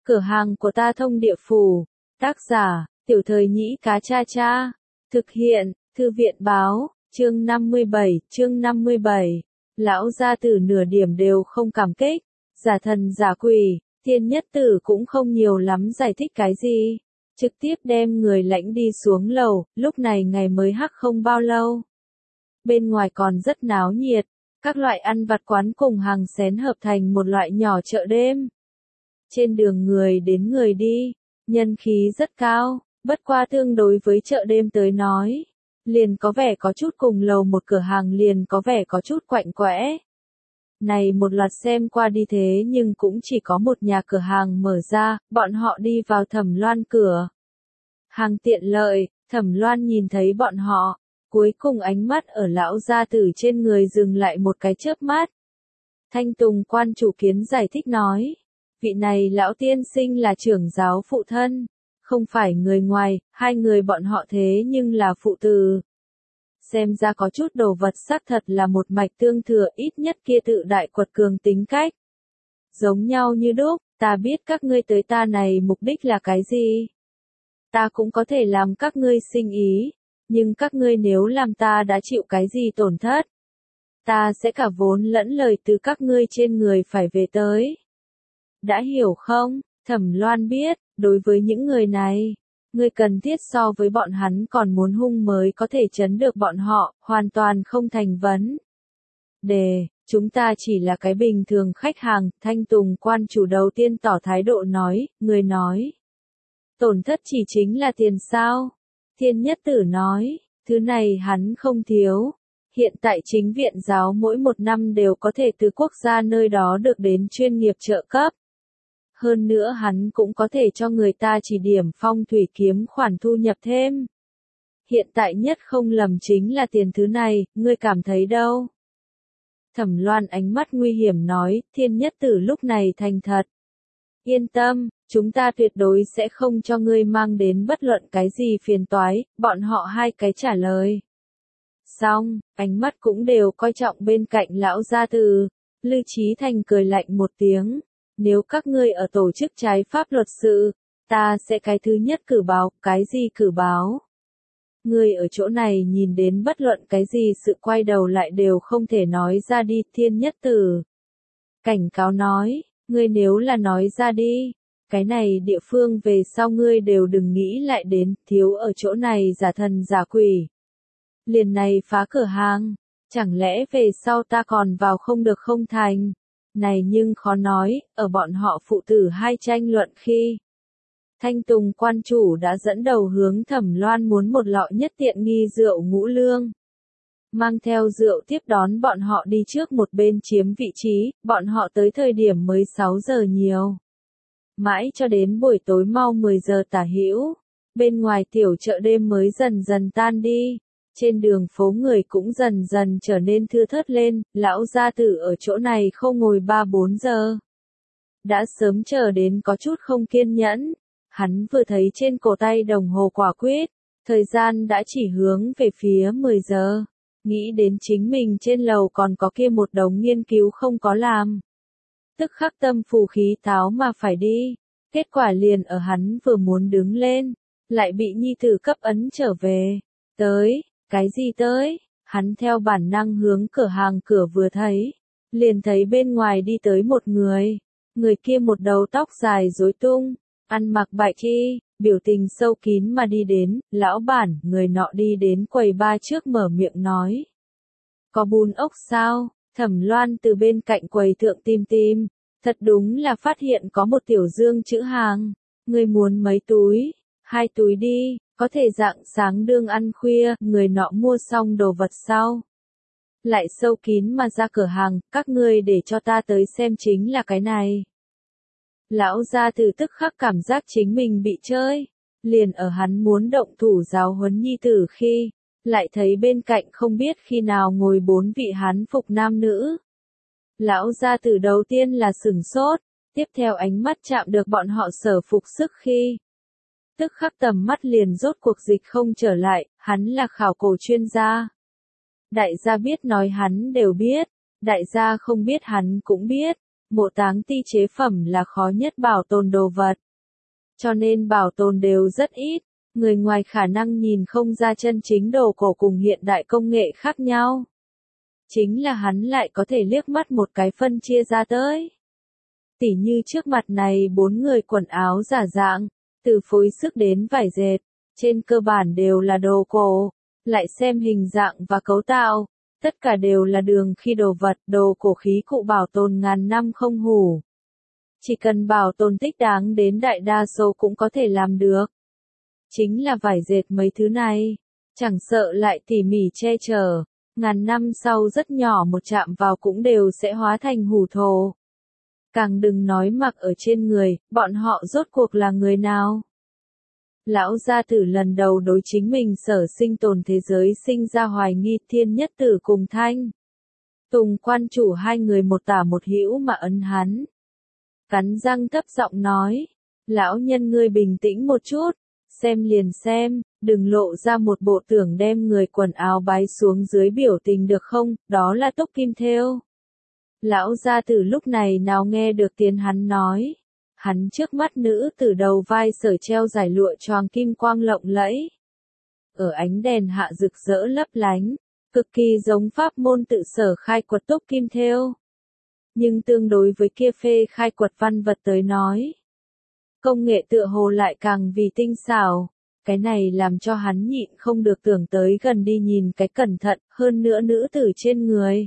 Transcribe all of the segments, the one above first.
Cửa hàng của ta thông địa phủ. Tác giả, Tiểu Thời Nhĩ Cá Cha Cha. Thực hiện, Thư viện báo, chương 57. Lão gia tử nửa điểm đều không cảm kích. Giả thần giả quỷ, Thiên Nhất Tử cũng không nhiều lắm giải thích cái gì. Trực tiếp đem người lãnh đi xuống lầu, lúc này ngày mới hắc không bao lâu. Bên ngoài còn rất náo nhiệt, các loại ăn vặt quán cùng hàng xén hợp thành một loại nhỏ chợ đêm. Trên đường người đến người đi, nhân khí rất cao, bất qua tương đối với chợ đêm tới nói. Liền có vẻ có chút cùng lầu một cửa hàng liền có vẻ có chút quạnh quẽ. Này một loạt xem qua đi thế nhưng cũng chỉ có một nhà cửa hàng mở ra, bọn họ đi vào Thẩm Loan cửa. Hàng tiện lợi, Thẩm Loan nhìn thấy bọn họ, cuối cùng ánh mắt ở lão gia tử trên người dừng lại một cái chớp mắt. Thanh Tùng quan chủ kiến giải thích nói, vị này lão tiên sinh là trưởng giáo phụ thân, không phải người ngoài, hai người bọn họ thế nhưng là phụ tử. Xem ra có chút đồ vật xác thật là một mạch tương thừa, ít nhất kia tự đại quật cường tính cách. Giống nhau như đúc, ta biết các ngươi tới ta này mục đích là cái gì. Ta cũng có thể làm các ngươi sinh ý, nhưng các ngươi nếu làm ta đã chịu cái gì tổn thất, ta sẽ cả vốn lẫn lời từ các ngươi trên người phải về tới. Đã hiểu không? Thẩm Loan biết, đối với những người này, ngươi cần thiết so với bọn hắn còn muốn hung mới có thể chấn được bọn họ, hoàn toàn không thành vấn đề. Chúng ta chỉ là cái bình thường khách hàng, Thanh Tùng quan chủ đầu tiên tỏ thái độ nói, người nói. Tổn thất chỉ chính là tiền sao? Thiên Nhất Tử nói, thứ này hắn không thiếu. Hiện tại chính viện giáo mỗi một năm đều có thể từ quốc gia nơi đó được đến chuyên nghiệp trợ cấp. Hơn nữa hắn cũng có thể cho người ta chỉ điểm phong thủy kiếm khoản thu nhập thêm. Hiện tại nhất không lầm chính là tiền thứ này, ngươi cảm thấy đâu? Thẩm Loan ánh mắt nguy hiểm nói, Thiên Nhất Tử lúc này thành thật. Yên tâm, chúng ta tuyệt đối sẽ không cho ngươi mang đến bất luận cái gì phiền toái, bọn họ hai cái trả lời. Xong, ánh mắt cũng đều coi trọng bên cạnh lão gia tử. Lư Chí Thành cười lạnh một tiếng. Nếu các ngươi ở tổ chức trái pháp luật sự, ta sẽ cái thứ nhất cử báo, cái gì cử báo? Ngươi ở chỗ này nhìn đến bất luận cái gì sự quay đầu lại đều không thể nói ra đi, Thiên Nhất Tử. Cảnh cáo nói, ngươi nếu là nói ra đi, cái này địa phương về sau ngươi đều đừng nghĩ lại đến, thiếu ở chỗ này giả thần giả quỷ. Liền này phá cửa hàng, chẳng lẽ về sau ta còn vào không được không thành? Này nhưng khó nói, ở bọn họ phụ tử hai tranh luận khi. Thanh Tùng quan chủ đã dẫn đầu hướng Thẩm Loan muốn một lọ nhất tiện nghi rượu ngũ lương. Mang theo rượu tiếp đón bọn họ đi trước một bên chiếm vị trí, bọn họ tới thời điểm mới 6 giờ nhiều. Mãi cho đến buổi tối mau 10 giờ tả hữu, bên ngoài tiểu chợ đêm mới dần dần tan đi. Trên đường phố người cũng dần dần trở nên thưa thớt lên, lão gia tử ở chỗ này không ngồi 3-4 giờ. Đã sớm chờ đến có chút không kiên nhẫn, hắn vừa thấy trên cổ tay đồng hồ quả quyết, thời gian đã chỉ hướng về phía 10 giờ, nghĩ đến chính mình trên lầu còn có kia một đống nghiên cứu không có làm. Tức khắc tâm phù khí táo mà phải đi, kết quả liền ở hắn vừa muốn đứng lên, lại bị nhi tử cấp ấn trở về, tới. Cái gì tới? Hắn theo bản năng hướng cửa hàng cửa vừa thấy, liền thấy bên ngoài đi tới một người. Người kia một đầu tóc dài rối tung, ăn mặc bạch y, biểu tình sâu kín mà đi đến, lão bản, người nọ đi đến quầy ba trước mở miệng nói. Có bún ốc sao? Thẩm Loan từ bên cạnh quầy thượng tìm, thật đúng là phát hiện có một tiểu dương chữ hàng. Người muốn mấy túi? 2 túi đi. Có thể rạng sáng đương ăn khuya, người nọ mua xong đồ vật sau. Lại sâu kín mà ra cửa hàng, các ngươi để cho ta tới xem chính là cái này. Lão gia tử tức khắc cảm giác chính mình bị chơi. Liền ở hắn muốn động thủ giáo huấn nhi tử khi, lại thấy bên cạnh không biết khi nào ngồi 4 vị hán phục nam nữ. Lão gia tử đầu tiên là sửng sốt, tiếp theo ánh mắt chạm được bọn họ sở phục sức khi. Tức khắc tầm mắt liền rốt cuộc dịch không trở lại, hắn là khảo cổ chuyên gia. Đại gia biết nói hắn đều biết, đại gia không biết hắn cũng biết, Mộ táng ti chế phẩm là khó nhất bảo tồn đồ vật. Cho nên bảo tồn đều rất ít, người ngoài khả năng nhìn không ra chân chính đồ cổ cùng hiện đại công nghệ khác nhau. Chính là hắn lại có thể liếc mắt một cái phân chia ra tới. Tỉ như trước mặt này 4 người quần áo giả dạng, từ phối sức đến vải dệt, trên cơ bản đều là đồ cổ, lại xem hình dạng và cấu tạo, tất cả đều là đường khi đồ vật, đồ cổ khí cụ bảo tồn ngàn năm không hủ. Chỉ cần bảo tồn thích đáng đến đại đa số cũng có thể làm được. Chính là vải dệt mấy thứ này, chẳng sợ lại tỉ mỉ che chở, ngàn năm sau rất nhỏ một chạm vào cũng đều sẽ hóa thành hủ thổ. Càng đừng nói mặc ở trên người, bọn họ rốt cuộc là người nào. Lão gia tử lần đầu đối chính mình sở sinh tồn thế giới sinh ra hoài nghi. Thiên Nhất Tử cùng Thanh Tùng quan chủ hai người một tả một hữu mà ấn hắn. Cắn răng thấp giọng nói, lão nhân ngươi bình tĩnh một chút, xem liền xem, đừng lộ ra một bộ tưởng đem người quần áo bái xuống dưới biểu tình được không, đó là túc kim thêu. Lão gia tử lúc này nào nghe được tiếng hắn nói. Hắn trước mắt nữ tử đầu vai sở treo giải lụa choàng kim quang lộng lẫy. Ở ánh đèn hạ rực rỡ lấp lánh, cực kỳ giống pháp môn tự sở khai quật túc kim thêu. Nhưng tương đối với kia phê khai quật văn vật tới nói, công nghệ tựa hồ lại càng vì tinh xảo, cái này làm cho hắn nhịn không được tưởng tới gần đi nhìn cái cẩn thận, hơn nữa nữ tử trên người.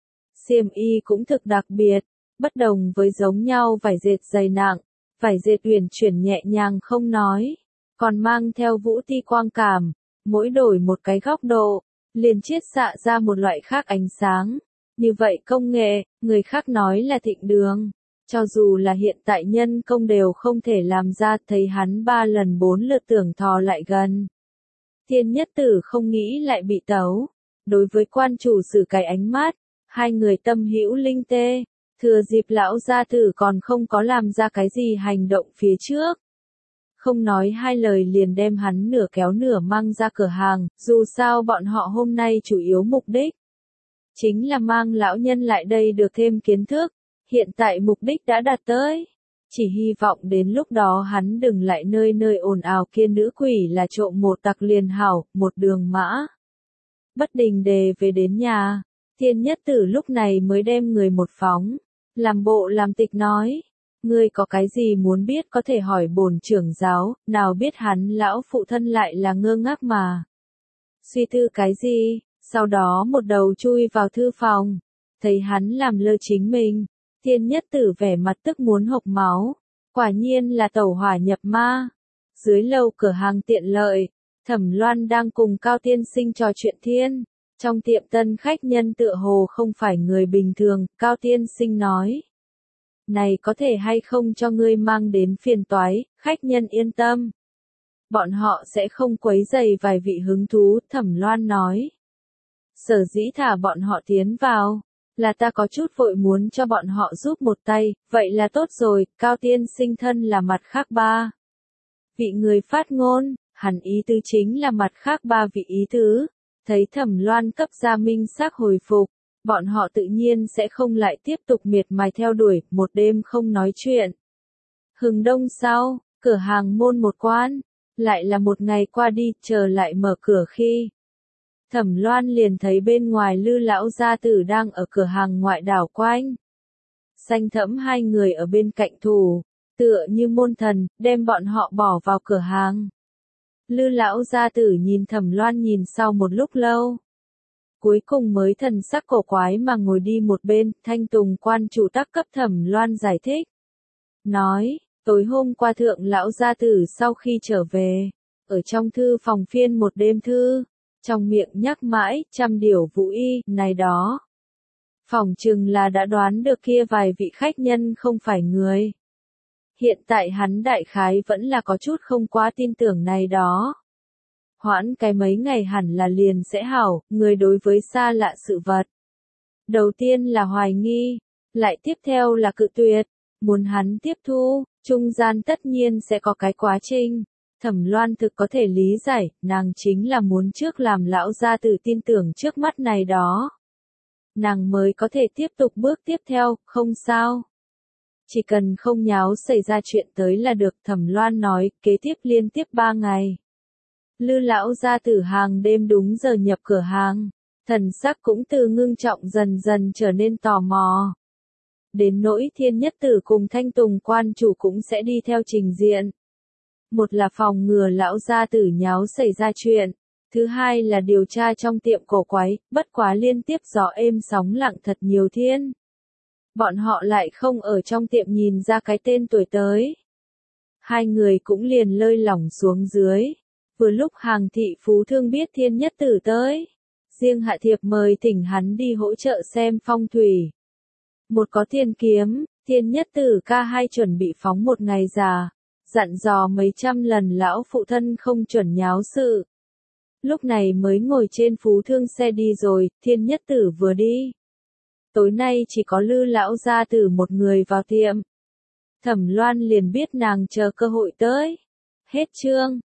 Xiêm y cũng thực đặc biệt, bất đồng với giống nhau vải dệt dày nặng, vải dệt uyển chuyển nhẹ nhàng không nói, còn mang theo vũ ti quang cảm, mỗi đổi một cái góc độ, liền chiết xạ ra một loại khác ánh sáng. Như vậy công nghệ, người khác nói là thịnh đường, cho dù là hiện tại nhân công đều không thể làm ra. Thấy hắn 3 lần 4 lượt tưởng thò lại gần. Thiên Nhất Tử không nghĩ lại bị tấu, đối với quan chủ sử cái ánh mắt, hai người tâm hữu linh tê, thừa dịp lão gia tử còn không có làm ra cái gì hành động phía trước. Không nói hai lời liền đem hắn nửa kéo nửa mang ra cửa hàng, dù sao bọn họ hôm nay chủ yếu mục đích chính là mang lão nhân lại đây được thêm kiến thức, hiện tại mục đích đã đạt tới. Chỉ hy vọng đến lúc đó hắn đừng lại nơi nơi ồn ào kia nữ quỷ là trộm một tặc liền hảo, một đường mã. Bất đình đề về đến nhà, Thiên Nhất Tử lúc này mới đem người một phóng, làm bộ làm tịch nói, ngươi có cái gì muốn biết có thể hỏi bổn trưởng giáo, nào biết hắn lão phụ thân lại là ngơ ngác mà. Suy tư cái gì, sau đó một đầu chui vào thư phòng, thấy hắn làm lơ chính mình, Thiên Nhất Tử vẻ mặt tức muốn hộc máu, quả nhiên là tẩu hỏa nhập ma. Dưới lầu cửa hàng tiện lợi, Thẩm Loan đang cùng Cao Tiên Sinh trò chuyện thiên. Trong tiệm tân khách nhân tựa hồ không phải người bình thường, Cao Tiên Sinh nói. Này có thể hay không cho ngươi mang đến phiền toái, khách nhân yên tâm. Bọn họ sẽ không quấy rầy vài vị hứng thú, Thẩm Loan nói. Sở dĩ thả bọn họ tiến vào, là ta có chút vội muốn cho bọn họ giúp một tay, vậy là tốt rồi. Cao Tiên Sinh thân là mặt khác 3 vị người phát ngôn, hẳn ý tứ chính là mặt khác 3 vị ý tứ. Thấy Thẩm Loan cấp ra minh xác hồi phục, bọn họ tự nhiên sẽ không lại tiếp tục miệt mài theo đuổi, một đêm không nói chuyện. Hừng đông sau, cửa hàng môn một quan, lại là một ngày qua đi, chờ lại mở cửa khi. Thẩm Loan liền thấy bên ngoài Lư lão gia tử đang ở cửa hàng ngoại đảo quanh. Xanh Thẫm hai người ở bên cạnh thủ, tựa như môn thần, đem bọn họ bỏ vào cửa hàng. Lư lão gia tử nhìn Thẩm Loan nhìn sau một lúc lâu. Cuối cùng mới thần sắc cổ quái mà ngồi đi một bên, Thanh Tùng quan chủ tác cấp Thẩm Loan giải thích. Nói, tối hôm qua thượng lão gia tử sau khi trở về, ở trong thư phòng phiên một đêm thư, trong miệng nhắc mãi, 100 điều vũ y, này đó. Phỏng chừng là đã đoán được kia vài vị khách nhân không phải người. Hiện tại hắn đại khái vẫn là có chút không quá tin tưởng này đó. Hoãn cái mấy ngày hẳn là liền sẽ hảo, người đối với xa lạ sự vật. Đầu tiên là hoài nghi, lại tiếp theo là cự tuyệt, muốn hắn tiếp thu, trung gian tất nhiên sẽ có cái quá trình. Thẩm Loan thực có thể lý giải, nàng chính là muốn trước làm lão gia tử tin tưởng trước mắt này đó. Nàng mới có thể tiếp tục bước tiếp theo, không sao. Chỉ cần không nháo xảy ra chuyện tới là được, Thẩm Loan nói, kế tiếp liên tiếp 3 ngày. Lư lão gia tử hàng đêm đúng giờ nhập cửa hàng, thần sắc cũng từ ngưng trọng dần dần trở nên tò mò. Đến nỗi Thiên Nhất Tử cùng Thanh Tùng quan chủ cũng sẽ đi theo trình diện. Một là phòng ngừa lão gia tử nháo xảy ra chuyện, thứ hai là điều tra trong tiệm cổ quái, bất quá liên tiếp gió êm sóng lặng thật nhiều thiên. Bọn họ lại không ở trong tiệm nhìn ra cái tên tuổi tới. Hai người cũng liền lơi lỏng xuống dưới. Vừa lúc Hàng thị phú thương biết Thiên Nhất Tử tới, riêng hạ thiệp mời thỉnh hắn đi hỗ trợ xem phong thủy. Một có thiên kiếm, Thiên Nhất Tử ca hai chuẩn bị phóng một ngày già, dặn dò mấy trăm lần lão phụ thân không chuẩn nháo sự. Lúc này mới ngồi trên phú thương xe đi rồi, Thiên Nhất Tử vừa đi. Tối nay chỉ có Lư lão gia tử một người vào tiệm. Thẩm Loan liền biết nàng chờ cơ hội tới. Hết chương.